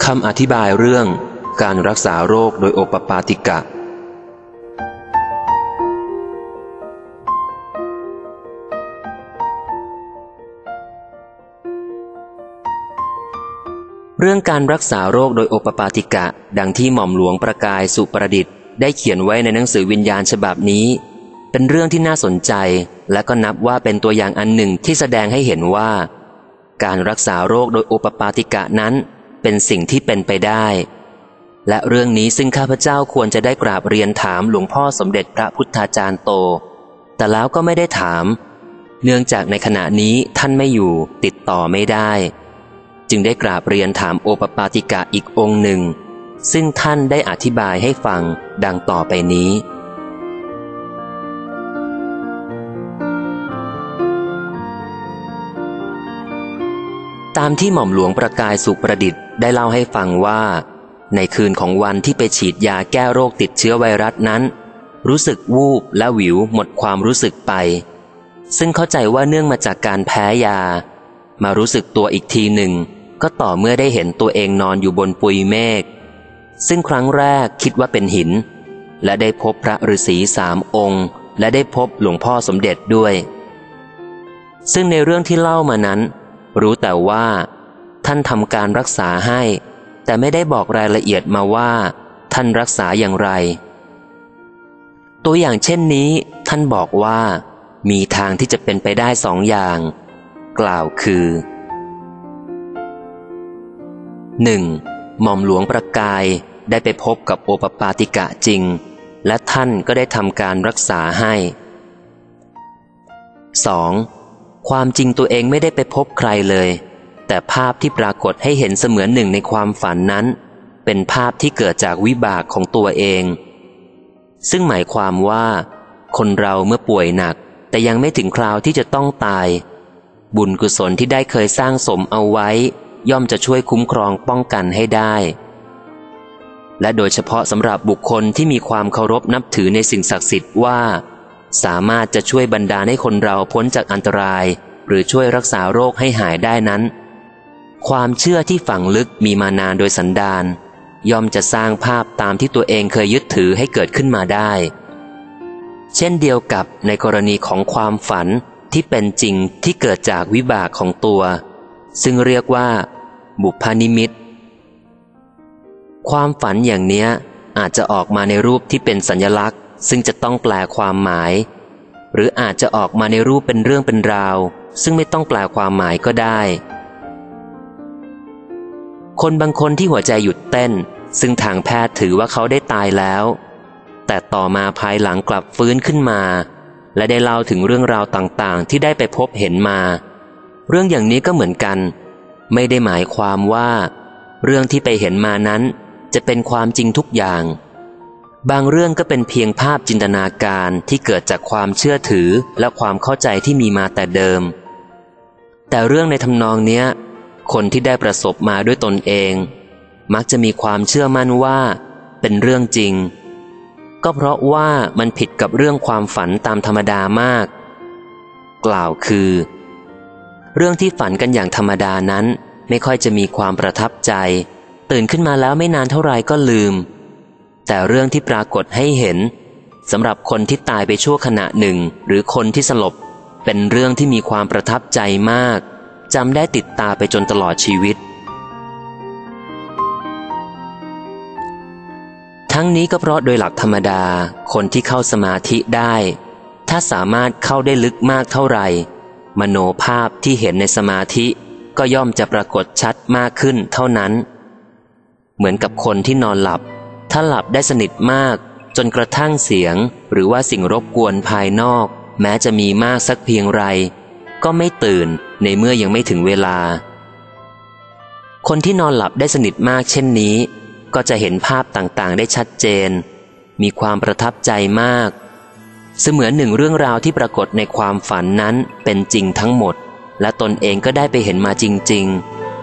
คำอธิบายเรื่องการรักษาโรคโดยโอปปาติกะเรื่องการรักษาโรคโดยโอปปาติกะดังที่หม่อมหลวงประกายสุประดิษฐ์ได้เขียนไว้ในหนังสือวิญญาณฉบับนี้เป็นเรื่องที่น่าสนใจและก็นับว่าเป็นตัวอย่างอันหนึ่งที่แสดงให้เห็นว่าการรักษาโรคโดยโอปปาติกะนั้นเป็นสิ่งที่เป็นไปได้และเรื่องนี้ซึ่งข้าพเจ้าควรจะได้กราบเรียนถามหลวงพ่อสมเด็จพระพุทธาจารย์โตแต่แล้วก็ไม่ได้ถามเนื่องจากในขณะนี้ท่านไม่อยู่ติดต่อไม่ได้จึงได้กราบเรียนถามโอปปาติกะอีกองค์หนึ่งซึ่งท่านได้อธิบายให้ฟังดังต่อไปนี้ตามที่หม่อมหลวงประกายสุประดิษฐ์ได้เล่าให้ฟังว่าในคืนของวันที่ไปฉีดยาแก้โรคติดเชื้อไวรัสนั้นรู้สึกวูบและหวิวหมดความรู้สึกไปซึ่งเข้าใจว่าเนื่องมาจากการแพ้ยามารู้สึกตัวอีกทีหนึ่งก็ต่อเมื่อได้เห็นตัวเองนอนอยู่บนปุยเมฆซึ่งครั้งแรกคิดว่าเป็นหินและได้พบพระฤาษี3 องค์และได้พบหลวงพ่อสมเด็จด้วยซึ่งในเรื่องที่เล่ามานั้นรู้แต่ว่าท่านทำการรักษาให้แต่ไม่ได้บอกรายละเอียดมาว่าท่านรักษาอย่างไรตัวอย่างเช่นนี้ท่านบอกว่ามีทางที่จะเป็นไปได้2 อย่างกล่าวคือ 1. หม่อมหลวงประกายได้ไปพบกับโอปปาติกะจริงและท่านก็ได้ทำการรักษาให้ 2. ความจริงตัวเองไม่ได้ไปพบใครเลยแต่ภาพที่ปรากฏให้เห็นเสมือนหนึ่งในความฝันนั้นเป็นภาพที่เกิดจากวิบากของตัวเองซึ่งหมายความว่าคนเราเมื่อป่วยหนักแต่ยังไม่ถึงคราวที่จะต้องตายบุญกุศลที่ได้เคยสร้างสมเอาไว้ย่อมจะช่วยคุ้มครองป้องกันให้ได้และโดยเฉพาะสำหรับบุคคลที่มีความเคารพนับถือในสิ่งศักดิ์สิทธิ์ว่าสามารถจะช่วยบันดาลให้คนเราพ้นจากอันตรายหรือช่วยรักษาโรคให้หายได้นั้นความเชื่อที่ฝังลึกมีมานานโดยสันดานย่อมจะสร้างภาพตามที่ตัวเองเคยยึดถือให้เกิดขึ้นมาได้เช่นเดียวกับในกรณีของความฝันที่เป็นจริงที่เกิดจากวิบากของตัวซึ่งเรียกว่าบุพนิมิตความฝันอย่างเนี้ยอาจจะออกมาในรูปที่เป็นสัญลักษณ์ซึ่งจะต้องแปลความหมายหรืออาจจะออกมาในรูปเป็นเรื่องเป็นราวซึ่งไม่ต้องแปลความหมายก็ได้คนบางคนที่หัวใจหยุดเต้นซึ่งทางแพทย์ถือว่าเขาได้ตายแล้วแต่ต่อมาภายหลังกลับฟื้นขึ้นมาและได้เล่าถึงเรื่องราวต่างๆที่ได้ไปพบเห็นมาเรื่องอย่างนี้ก็เหมือนกันไม่ได้หมายความว่าเรื่องที่ไปเห็นมานั้นจะเป็นความจริงทุกอย่างบางเรื่องก็เป็นเพียงภาพจินตนาการที่เกิดจากความเชื่อถือและความเข้าใจที่มีมาแต่เดิมแต่เรื่องในทำนองเนี้ยคนที่ได้ประสบมาด้วยตนเองมักจะมีความเชื่อมั่นว่าเป็นเรื่องจริงก็เพราะว่ามันผิดกับเรื่องความฝันตามธรรมดามากกล่าวคือเรื่องที่ฝันกันอย่างธรรมดานั้นไม่ค่อยจะมีความประทับใจตื่นขึ้นมาแล้วไม่นานเท่าไรก็ลืมแต่เรื่องที่ปรากฏให้เห็นสำหรับคนที่ตายไปชั่วขณะหนึ่งหรือคนที่สลบเป็นเรื่องที่มีความประทับใจมากจำได้ติดตาไปจนตลอดชีวิตทั้งนี้ก็เพราะโดยหลักธรรมดาคนที่เข้าสมาธิได้ถ้าสามารถเข้าได้ลึกมากเท่าไหร่มโนภาพที่เห็นในสมาธิก็ย่อมจะปรากฏชัดมากขึ้นเท่านั้นเหมือนกับคนที่นอนหลับถ้าหลับได้สนิทมากจนกระทั่งเสียงหรือว่าสิ่งรบกวนภายนอกแม้จะมีมากสักเพียงไรก็ไม่ตื่นในเมื่อยังไม่ถึงเวลาคนที่นอนหลับได้สนิทมากเช่นนี้ก็จะเห็นภาพต่างๆได้ชัดเจนมีความประทับใจมากเสมือนหนึ่งเรื่องราวที่ปรากฏในความฝันนั้นเป็นจริงทั้งหมดและตนเองก็ได้ไปเห็นมาจริง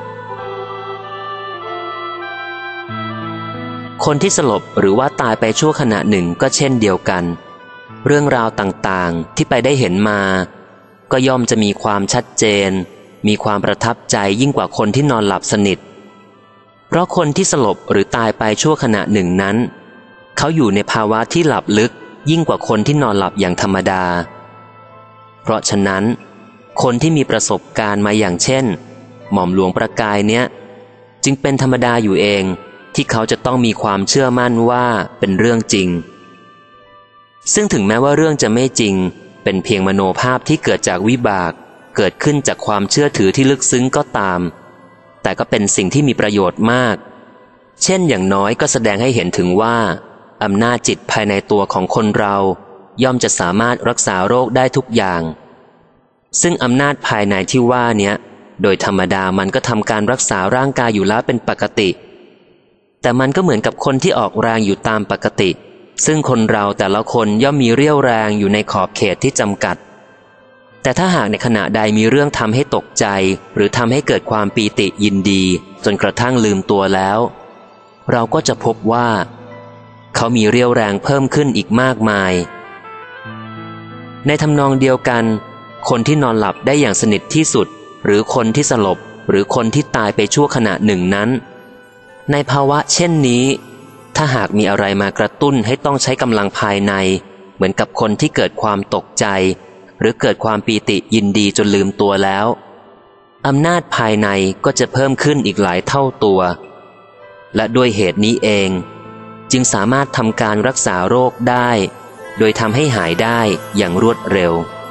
ๆคนที่สลบหรือว่าตายไปชั่วขณะหนึ่งก็เช่นเดียวกันเรื่องราวต่างๆที่ไปได้เห็นมาก็ย่อมจะมีความชัดเจนมีความประทับใจยิ่งกว่าคนที่นอนหลับสนิทเพราะคนที่สลบหรือตายไปชั่วขณะหนึ่งนั้นเขาอยู่ในภาวะที่หลับลึกยิ่งกว่าคนที่นอนหลับอย่างธรรมดาเพราะฉะนั้นคนที่มีประสบการณ์มาอย่างเช่นหม่อมหลวงประกายเนี่ยจึงเป็นธรรมดาอยู่เองที่เขาจะต้องมีความเชื่อมั่นว่าเป็นเรื่องจริงซึ่งถึงแม้ว่าเรื่องจะไม่จริงเป็นเพียงมโนภาพที่เกิดจากวิบากเกิดขึ้นจากความเชื่อถือที่ลึกซึ้งก็ตามแต่ก็เป็นสิ่งที่มีประโยชน์มากเช่นอย่างน้อยก็แสดงให้เห็นถึงว่าอำนาจจิตภายในตัวของคนเราย่อมจะสามารถรักษาโรคได้ทุกอย่างซึ่งอำนาจภายในที่ว่าเนี้ยโดยธรรมดามันก็ทำการรักษาร่างกายอยู่แล้วเป็นปกติแต่มันก็เหมือนกับคนที่ออกแรงอยู่ตามปกติซึ่งคนเราแต่ละคนย่อมมีเรี่ยวแรงอยู่ในขอบเขตที่จำกัดแต่ถ้าหากในขณะใดมีเรื่องทำให้ตกใจหรือทำให้เกิดความปีติยินดีจนกระทั่งลืมตัวแล้วเราก็จะพบว่าเขามีเรี่ยวแรงเพิ่มขึ้นอีกมากมายในทำนองเดียวกันคนที่นอนหลับได้อย่างสนิทที่สุดหรือคนที่สลบหรือคนที่ตายไปชั่วขณะหนึ่งนั้นในภาวะเช่นนี้ถ้าหากมีอะไรมากระตุ้นให้ต้องใช้กำลังภายในเหมือนกับคนที่เกิดความตกใจหรือเกิดความปีติยินดีจนลืมตัวแล้วอำนาจภายในก็จะเพิ่มขึ้นอีกหลายเท่าตัวและด้วยเหตุนี้เองจึงสามารถทำการรักษาโรคได้โดยทำให้หายได้อย่างรวดเร็ว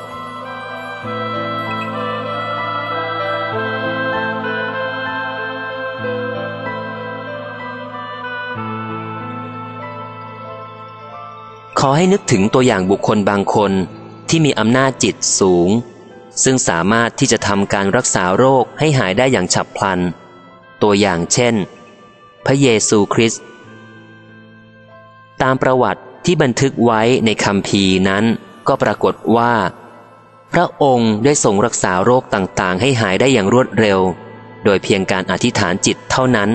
ขอให้นึกถึงตัวอย่างบุคคลบางคนที่มีอำนาจจิตสูงซึ่งสามารถที่จะทำการรักษาโรคให้หายได้อย่างฉับพลันตัวอย่างเช่นพระเยซูคริสต์ตามประวัติที่บันทึกไว้ในคัมภีร์นั้นก็ปรากฏว่าพระองค์ได้ทรงรักษาโรคต่างๆให้หายได้อย่างรวดเร็วโดยเพียงการอธิษฐานจิตเท่านั้น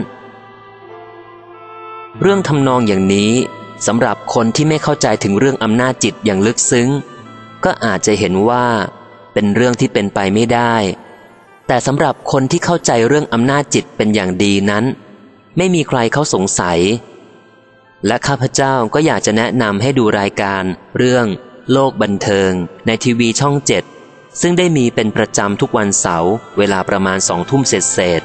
เรื่องทำนองอย่างนี้สำหรับคนที่ไม่เข้าใจถึงเรื่องอำนาจจิตอย่างลึกซึ้งก็อาจจะเห็นว่าเป็นเรื่องที่เป็นไปไม่ได้แต่สำหรับคนที่เข้าใจเรื่องอำนาจจิตเป็นอย่างดีนั้นไม่มีใครเขาสงสัยและข้าพเจ้าก็อยากจะแนะนำให้ดูรายการเรื่องโลกบันเทิงในทีวีช่อง 7ซึ่งได้มีเป็นประจำทุกวันเสาร์เวลาประมาณ 20:00 นเศษ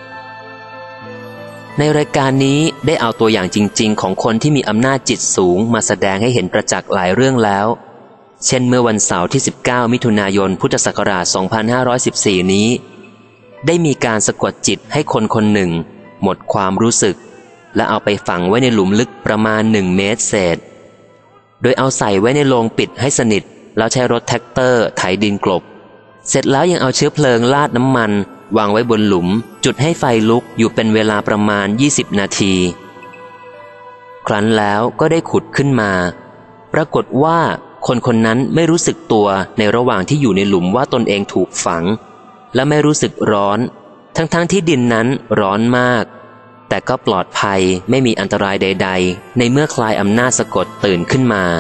ในรายการนี้ได้เอาตัวอย่างจริงๆของคนที่มีอำนาจจิตสูงมาแสดงให้เห็นประจักษ์หลายเรื่องแล้วเช่นเมื่อวันเสาร์ที่ 19 มิถุนายน พุทธศักราช 2514 นี้ได้มีการสะกดจิตให้คนคนหนึ่งหมดความรู้สึกและเอาไปฝังไว้ในหลุมลึกประมาณ1 เมตรเศษโดยเอาใส่ไว้ในโลงปิดให้สนิทแล้วใช้รถแท็กเตอร์ไถดินกลบเสร็จแล้วยังเอาเชื้อเพลิงราดน้ำมันวางไว้บนหลุมจุดให้ไฟลุกอยู่เป็นเวลาประมาณ20 นาทีครั้นแล้วก็ได้ขุดขึ้นมาปรากฏว่าคนคนนั้นไม่รู้สึกตัวในระหว่างที่อยู่ในหลุมว่าตนเองถูกฝังและไม่รู้สึกร้อนทั้งที่ดินนั้นร้อนมากแต่ก็ปลอดภัยไม่มีอันตรายใดๆในเมื่อคลายอำนาจสะกดตื่นขึ้นมา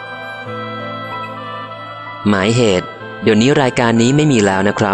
หมายเหตุเดี๋ยวนี้รายการนี้ไม่มีแล้วนะครับ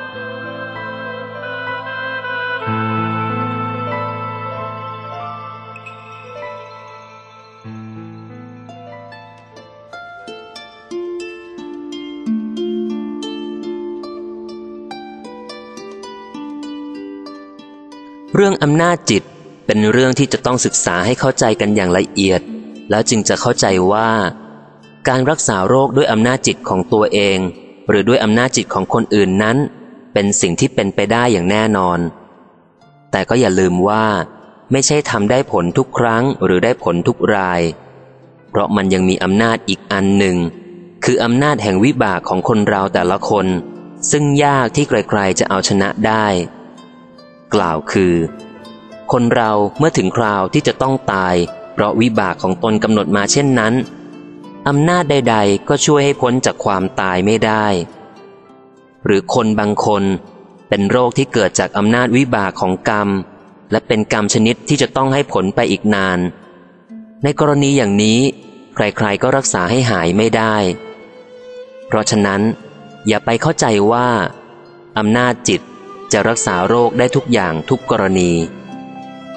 เรื่องอำนาจจิตเป็นเรื่องที่จะต้องศึกษาให้เข้าใจกันอย่างละเอียดแล้วจึงจะเข้าใจว่าการรักษาโรคด้วยอำนาจจิตของตัวเองหรือด้วยอำนาจจิตของคนอื่นนั้นเป็นสิ่งที่เป็นไปได้อย่างแน่นอนแต่ก็อย่าลืมว่าไม่ใช่ทำได้ผลทุกครั้งหรือได้ผลทุกรายเพราะมันยังมีอำนาจอีกอันหนึ่งคืออำนาจแห่งวิบากของคนเราแต่ละคนซึ่งยากที่ใครๆจะเอาชนะได้กล่าวคือคนเราเมื่อถึงคราวที่จะต้องตายเพราะวิบากของตนกำหนดมาเช่นนั้นอำนาจใดๆก็ช่วยให้พ้นจากความตายไม่ได้หรือคนบางคนเป็นโรคที่เกิดจากอำนาจวิบากของกรรมและเป็นกรรมชนิดที่จะต้องให้ผลไปอีกนานในกรณีอย่างนี้ใครๆก็รักษาให้หายไม่ได้เพราะฉะนั้นอย่าไปเข้าใจว่าอำนาจจิตจะรักษาโรคได้ทุกอย่างทุกกรณี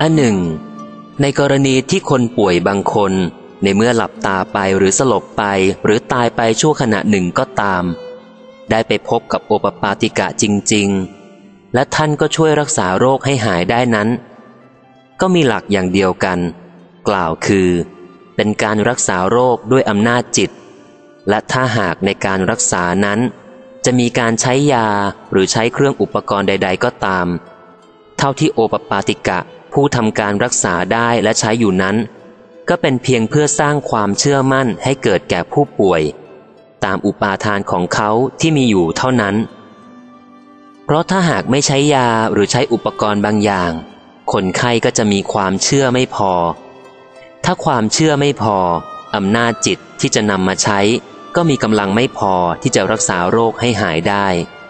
อันหนึ่งในกรณีที่คนป่วยบางคนในเมื่อหลับตาไปหรือสลบไปหรือตายไปชั่วขณะหนึ่งก็ตามได้ไปพบกับโอปปาติกะจริงๆและท่านก็ช่วยรักษาโรคให้หายได้นั้นก็มีหลักอย่างเดียวกันกล่าวคือเป็นการรักษาโรคด้วยอำนาจจิตและถ้าหากในการรักษานั้นจะมีการใช้ยาหรือใช้เครื่องอุปกรณ์ใดๆก็ตามเท่าที่โอปปาติกะผู้ทำการรักษาได้และใช้อยู่นั้นก็เป็นเพียงเพื่อสร้างความเชื่อมั่นให้เกิดแก่ผู้ป่วยตามอุปาทานของเขาที่มีอยู่เท่านั้นเพราะถ้าหากไม่ใช้ยาหรือใช้อุปกรณ์บางอย่างคนไข้ก็จะมีความเชื่อไม่พอถ้าความเชื่อไม่พออำนาจจิตที่จะนำมาใช้ก็มีกำลังไม่พอที่จะรักษาโรคให้หายได้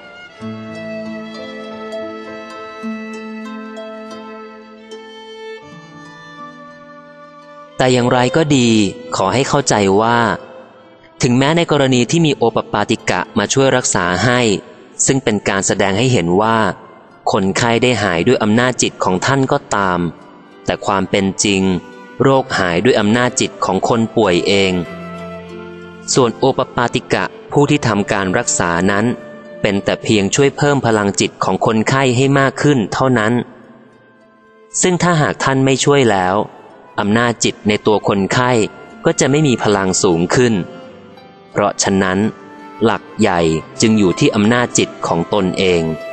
แต่อย่างไรก็ดีขอให้เข้าใจว่าถึงแม้ในกรณีที่มีโอปปาติกะมาช่วยรักษาให้ซึ่งเป็นการแสดงให้เห็นว่าคนไข้ได้หายด้วยอำนาจจิตของท่านก็ตามแต่ความเป็นจริงโรคหายด้วยอำนาจจิตของคนป่วยเองส่วนโอปปาติกะผู้ที่ทำการรักษานั้นเป็นแต่เพียงช่วยเพิ่มพลังจิตของคนไข้ให้มากขึ้นเท่านั้นซึ่งถ้าหากท่านไม่ช่วยแล้วอำนาจจิตในตัวคนไข้ก็จะไม่มีพลังสูงขึ้นเพราะฉะนั้นหลักใหญ่จึงอยู่ที่อำนาจจิตของตนเอง